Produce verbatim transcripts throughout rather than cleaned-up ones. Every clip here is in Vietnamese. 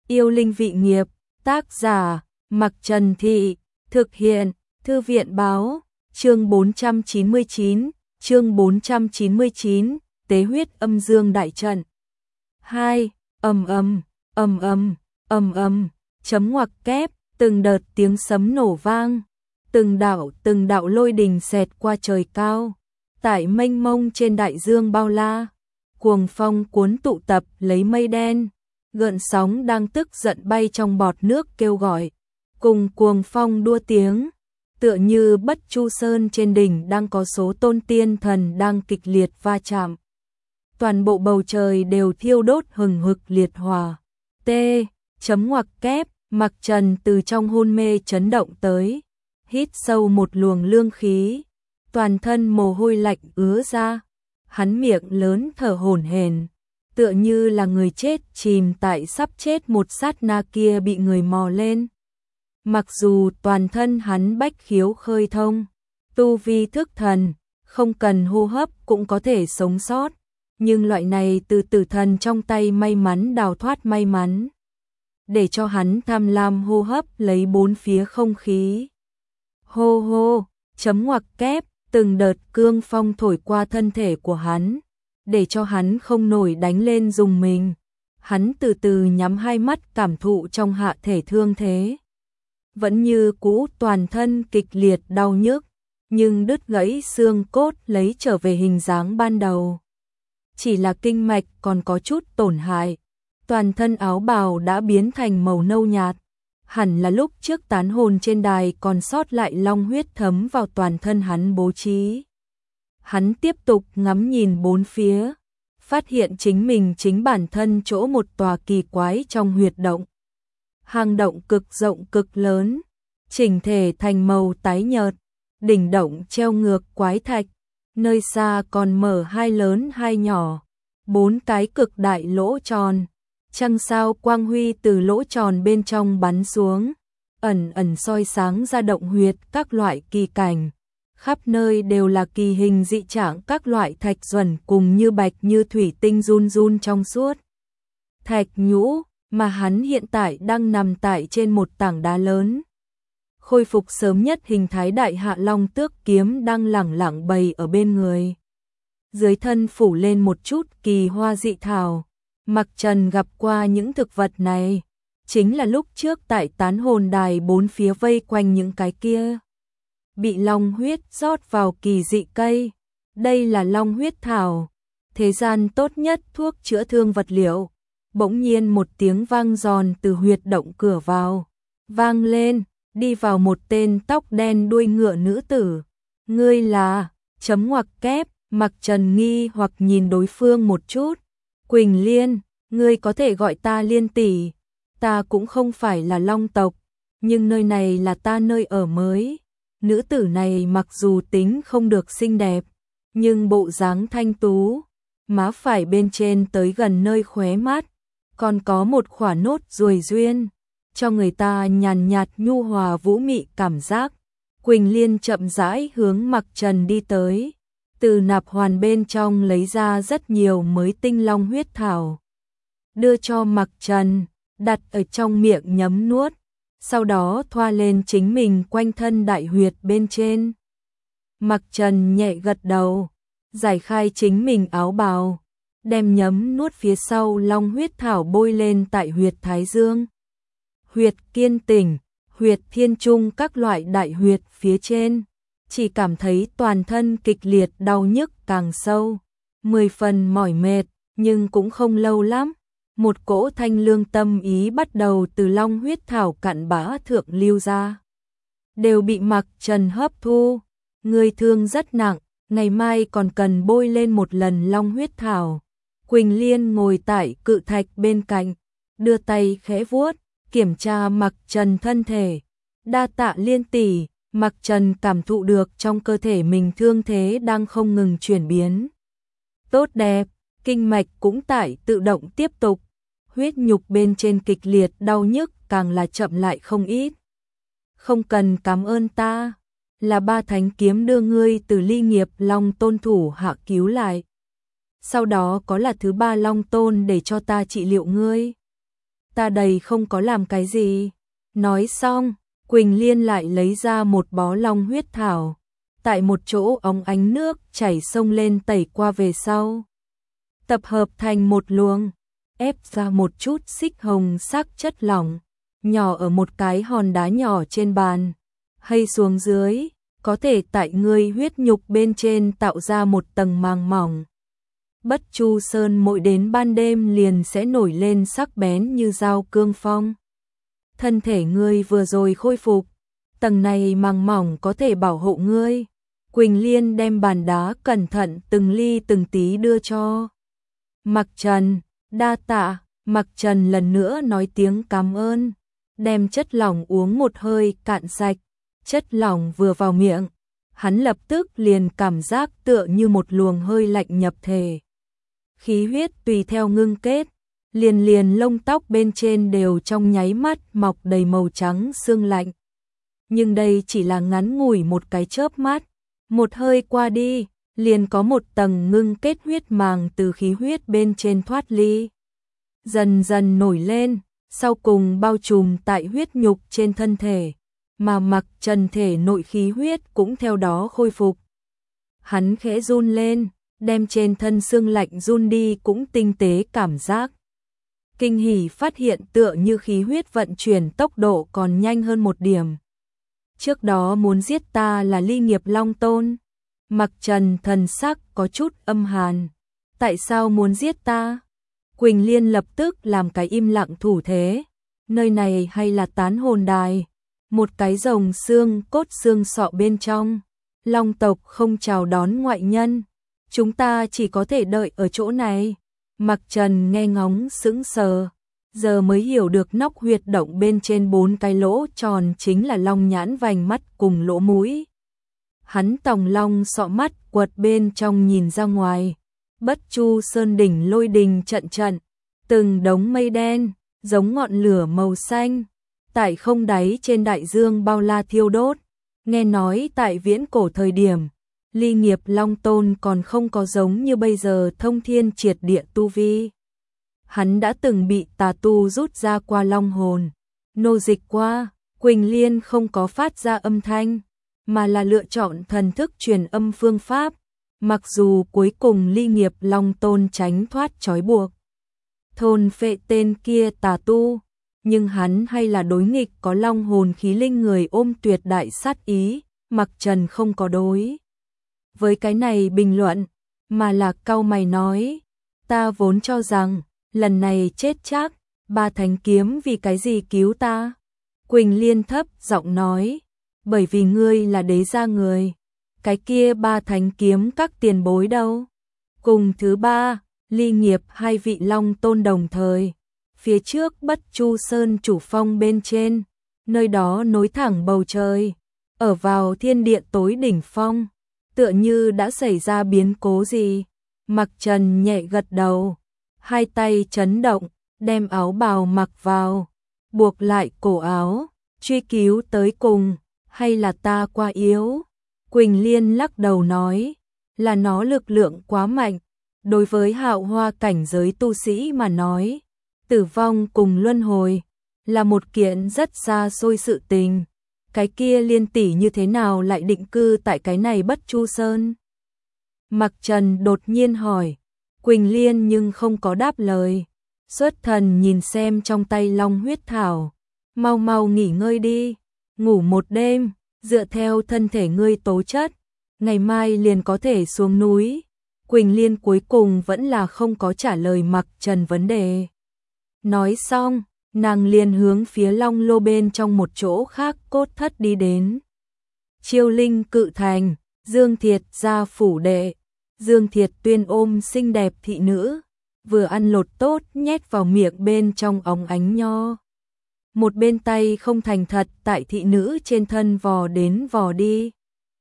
Yêu linh vị nghiệp, tác giả, Mặc Trần Thị, thực hiện, Thư viện báo, chương bốn trăm chín mươi chín, chương bốn trăm chín mươi chín, tế huyết âm dương đại trận. hai. Ầm ầm, ầm ầm, ầm ầm, chấm ngoặc kép, từng đợt tiếng sấm nổ vang, từng đạo từng đạo lôi đình xẹt qua trời cao, tại mênh mông trên đại dương bao la, cuồng phong cuốn tụ tập lấy mây đen, gợn sóng đang tức giận bay trong bọt nước kêu gọi, cùng cuồng phong đua tiếng, tựa như Bất Chu Sơn trên đỉnh đang có số tôn tiên thần đang kịch liệt va chạm. Toàn bộ bầu trời đều thiêu đốt hừng hực liệt hỏa. T. Chấm ngoặc kép, Mặc Trần từ trong hôn mê chấn động tới, hít sâu một luồng lương khí, toàn thân mồ hôi lạnh ứa ra, hắn miệng lớn thở hổn hển, tựa như là người chết chìm tại sắp chết một sát na kia bị người mò lên. Mặc dù toàn thân hắn bách khiếu khơi thông, tu vi thức thần, không cần hô hấp cũng có thể sống sót, nhưng loại này từ tử thần trong tay may mắn đào thoát may mắn, để cho hắn tham lam hô hấp lấy bốn phía không khí. Hô hô, chấm ngoặc kép, từng đợt cương phong thổi qua thân thể của hắn, để cho hắn không nổi đánh lên dùng mình. Hắn từ từ nhắm hai mắt cảm thụ trong hạ thể thương thế. Vẫn như cũ toàn thân kịch liệt đau nhức, nhưng đứt gãy xương cốt lấy trở về hình dáng ban đầu. Chỉ là kinh mạch còn có chút tổn hại, toàn thân áo bào đã biến thành màu nâu nhạt, hẳn là lúc trước tán hồn trên đài còn sót lại long huyết thấm vào toàn thân hắn bố trí. Hắn tiếp tục ngắm nhìn bốn phía, phát hiện chính mình chính bản thân chỗ một tòa kỳ quái trong huyệt động. Hang động cực rộng cực lớn, chỉnh thể thành màu tái nhợt, đỉnh động treo ngược quái thạch, nơi xa còn mở hai lớn hai nhỏ, bốn cái cực đại lỗ tròn, trăng sao quang huy từ lỗ tròn bên trong bắn xuống, ẩn ẩn soi sáng ra động huyệt các loại kỳ cảnh, khắp nơi đều là kỳ hình dị trạng các loại thạch duẩn cùng như bạch như thủy tinh run run trong suốt. Thạch nhũ, mà hắn hiện tại đang nằm tại trên một tảng đá lớn. Khôi phục sớm nhất hình thái đại hạ long tước kiếm đang lẳng lặng bày ở bên người. Dưới thân phủ lên một chút kỳ hoa dị thảo. Mặc Trần gặp qua những thực vật này, chính là lúc trước tại tán hồn đài bốn phía vây quanh những cái kia. Bị long huyết rót vào kỳ dị cây. Đây là long huyết thảo, thế gian tốt nhất thuốc chữa thương vật liệu. Bỗng nhiên một tiếng vang giòn từ huyệt động cửa vào, vang lên, đi vào một tên tóc đen đuôi ngựa nữ tử. Ngươi là, chấm ngoặc kép, Mặc Trần nghi hoặc nhìn đối phương một chút. Quỳnh Liên, ngươi có thể gọi ta Liên tỷ, ta cũng không phải là long tộc, nhưng nơi này là ta nơi ở mới. Nữ tử này mặc dù tính không được xinh đẹp, nhưng bộ dáng thanh tú, má phải bên trên tới gần nơi khóe mắt, còn có một khỏa nốt ruồi duyên, cho người ta nhàn nhạt nhu hòa vũ mị cảm giác. Quỳnh Liên chậm rãi hướng Mặc Trần đi tới, từ nạp hoàn bên trong lấy ra rất nhiều mới tinh long huyết thảo, đưa cho Mặc Trần, đặt ở trong miệng nhấm nuốt, sau đó thoa lên chính mình quanh thân đại huyệt bên trên. Mặc Trần nhẹ gật đầu, giải khai chính mình áo bào, đem nhấm nuốt phía sau long huyết thảo bôi lên tại huyệt thái dương, huyệt kiên tỉnh, huyệt thiên trung các loại đại huyệt phía trên, chỉ cảm thấy toàn thân kịch liệt đau nhức càng sâu, mười phần mỏi mệt, nhưng cũng không lâu lắm, một cỗ thanh lương tâm ý bắt đầu từ long huyết thảo cặn bã thượng lưu ra, đều bị Mặc Trần hấp thu. Người thương rất nặng, ngày mai còn cần bôi lên một lần long huyết thảo. Quỳnh Liên ngồi tại cự thạch bên cạnh, đưa tay khẽ vuốt, kiểm tra Mặc Trần thân thể. Đa tạ Liên tỷ. Mặc Trần cảm thụ được trong cơ thể mình thương thế đang không ngừng chuyển biến. Tốt đẹp, kinh mạch cũng tại tự động tiếp tục, huyết nhục bên trên kịch liệt đau nhức càng là chậm lại không ít. Không cần cảm ơn ta, là ba thánh kiếm đưa ngươi từ ly nghiệp long tôn thủ hạ cứu lại. Sau đó có là thứ ba long tôn để cho ta trị liệu ngươi. ta đầy không có làm cái gì. Nói xong, Quỳnh Liên lại lấy ra một bó long huyết thảo, tại một chỗ óng ánh nước chảy sông lên tẩy qua về sau. Tập hợp thành một luồng, ép ra một chút xích hồng sắc chất lỏng, nhỏ ở một cái hòn đá nhỏ trên bàn, hay xuống dưới, có thể tại ngươi huyết nhục bên trên tạo ra một tầng màng mỏng. Bất Chu Sơn mỗi đến ban đêm liền sẽ nổi lên sắc bén như dao cương phong. Thân thể ngươi vừa rồi khôi phục, tầng này màng mỏng có thể bảo hộ ngươi. Quỳnh Liên đem bàn đá cẩn thận từng ly từng tí đưa cho Mặc Trần. Đa tạ. Mặc Trần lần nữa nói tiếng cảm ơn, đem chất lỏng uống một hơi cạn sạch. Chất lỏng vừa vào miệng, hắn lập tức liền cảm giác tựa như một luồng hơi lạnh nhập thể. Khí huyết tùy theo ngưng kết, liền liền lông tóc bên trên đều trong nháy mắt mọc đầy màu trắng sương lạnh. Nhưng đây chỉ là ngắn ngủi một cái chớp mắt, một hơi qua đi, liền có một tầng ngưng kết huyết màng từ khí huyết bên trên thoát ly, dần dần nổi lên, sau cùng bao trùm tại huyết nhục trên thân thể, mà Mặc Trần thể nội khí huyết cũng theo đó khôi phục. Hắn khẽ run lên, đem trên thân xương lạnh run đi cũng tinh tế cảm giác. Kinh hỉ phát hiện tựa như khí huyết vận chuyển tốc độ còn nhanh hơn một điểm. Trước đó muốn giết ta là Ly Nghiệp Long Tôn. Mặc Trần thần sắc có chút âm hàn. Tại sao muốn giết ta? Quỳnh Liên lập tức làm cái im lặng thủ thế. Nơi này hay là tán hồn đài? Một cái rồng xương cốt xương sọ bên trong. Long tộc không chào đón ngoại nhân. Chúng ta chỉ có thể đợi ở chỗ này. Mặc Trần nghe ngóng sững sờ, giờ mới hiểu được nóc huyệt động bên trên bốn cái lỗ tròn chính là long nhãn vành mắt cùng lỗ mũi. Hắn tòng long sọ mắt quật bên trong nhìn ra ngoài, Bất Chu Sơn đỉnh lôi đình trận trận, từng đống mây đen, giống ngọn lửa màu xanh, tại không đáy trên đại dương bao la thiêu đốt. Nghe nói tại viễn cổ thời điểm, Ly Nghiệp Long Tôn còn không có giống như bây giờ thông thiên triệt địa tu vi. Hắn đã từng bị tà tu rút ra qua long hồn, nô dịch qua. Quỳnh Liên không có phát ra âm thanh, mà là lựa chọn thần thức truyền âm phương pháp. Mặc dù cuối cùng Ly Nghiệp Long Tôn tránh thoát trói buộc, thôn phệ tên kia tà tu, nhưng hắn hay là đối nghịch có long hồn khí linh người ôm tuyệt đại sát ý. Mặc Trần không có đối với cái này bình luận, mà là cau mày nói, ta vốn cho rằng lần này chết chắc, ba thánh kiếm vì cái gì cứu ta? Quỳnh Liên thấp giọng nói, bởi vì ngươi là đế gia người. Cái kia ba thánh kiếm các tiền bối đâu? Cùng thứ ba, Ly Nghiệp hai vị Long Tôn đồng thời, phía trước Bất Chu Sơn chủ phong bên trên, nơi đó nối thẳng bầu trời, ở vào thiên địa tối đỉnh phong, tựa như đã xảy ra biến cố gì. Mặc Trần nhẹ gật đầu, hai tay chấn động, đem áo bào mặc vào, buộc lại cổ áo, truy cứu tới cùng, hay là ta quá yếu? Quỳnh Liên lắc đầu nói, là nó lực lượng quá mạnh, đối với hạo hoa cảnh giới tu sĩ mà nói, tử vong cùng luân hồi là một kiện rất xa xôi sự tình. Cái kia Liên tỷ như thế nào lại định cư tại cái này Bất Chu Sơn? Mặc Trần đột nhiên hỏi. Quỳnh Liên nhưng không có đáp lời. Xuất thần nhìn xem trong tay long huyết thảo. Mau mau nghỉ ngơi đi, ngủ một đêm, dựa theo thân thể ngươi tố chất, ngày mai liền có thể xuống núi. Quỳnh Liên cuối cùng vẫn là không có trả lời Mặc Trần vấn đề. Nói xong, nàng liền hướng phía long lô bên trong một chỗ khác cốt thất đi đến. Chiêu Linh Cự Thành, Dương Thiệt gia phủ đệ. Dương Thiệt Tuyên ôm xinh đẹp thị nữ, vừa ăn lột tốt nhét vào miệng bên trong óng ánh nho. Một bên tay không thành thật tại thị nữ trên thân vò đến vò đi.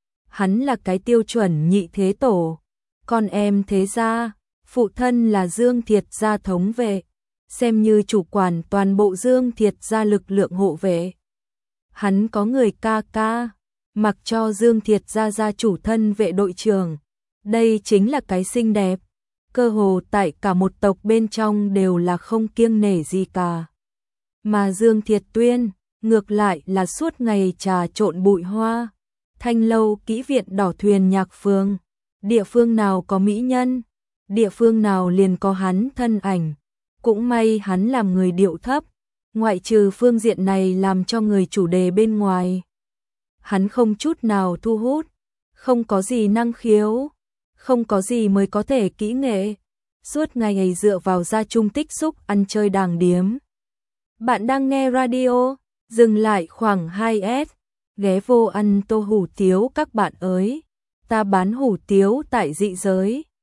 Hắn là cái tiêu chuẩn nhị thế tổ, con em thế gia, phụ thân là Dương Thiệt gia thống vệ, xem như chủ quản toàn bộ Dương Thiệt gia lực lượng hộ vệ. Hắn có người ca ca, mặc cho Dương Thiệt gia gia chủ thân vệ đội trưởng. Đây chính là cái xinh đẹp, cơ hồ tại cả một tộc bên trong đều là không kiêng nể gì cả. Mà Dương Thiệt Tuyên, ngược lại là suốt ngày trà trộn bụi hoa, thanh lâu kỹ viện đỏ thuyền nhạc phường, địa phương nào có mỹ nhân, địa phương nào liền có hắn thân ảnh. Cũng may hắn làm người điệu thấp, ngoại trừ phương diện này làm cho người chủ đề bên ngoài. Hắn không chút nào thu hút, không có gì năng khiếu, không có gì mới có thể kỹ nghệ, suốt ngày ấy dựa vào gia trung tích xúc ăn chơi đàng điếm. Bạn đang nghe radio, dừng lại khoảng hai s, ghé vô ăn tô hủ tiếu các bạn ơi, ta bán hủ tiếu tại dị giới.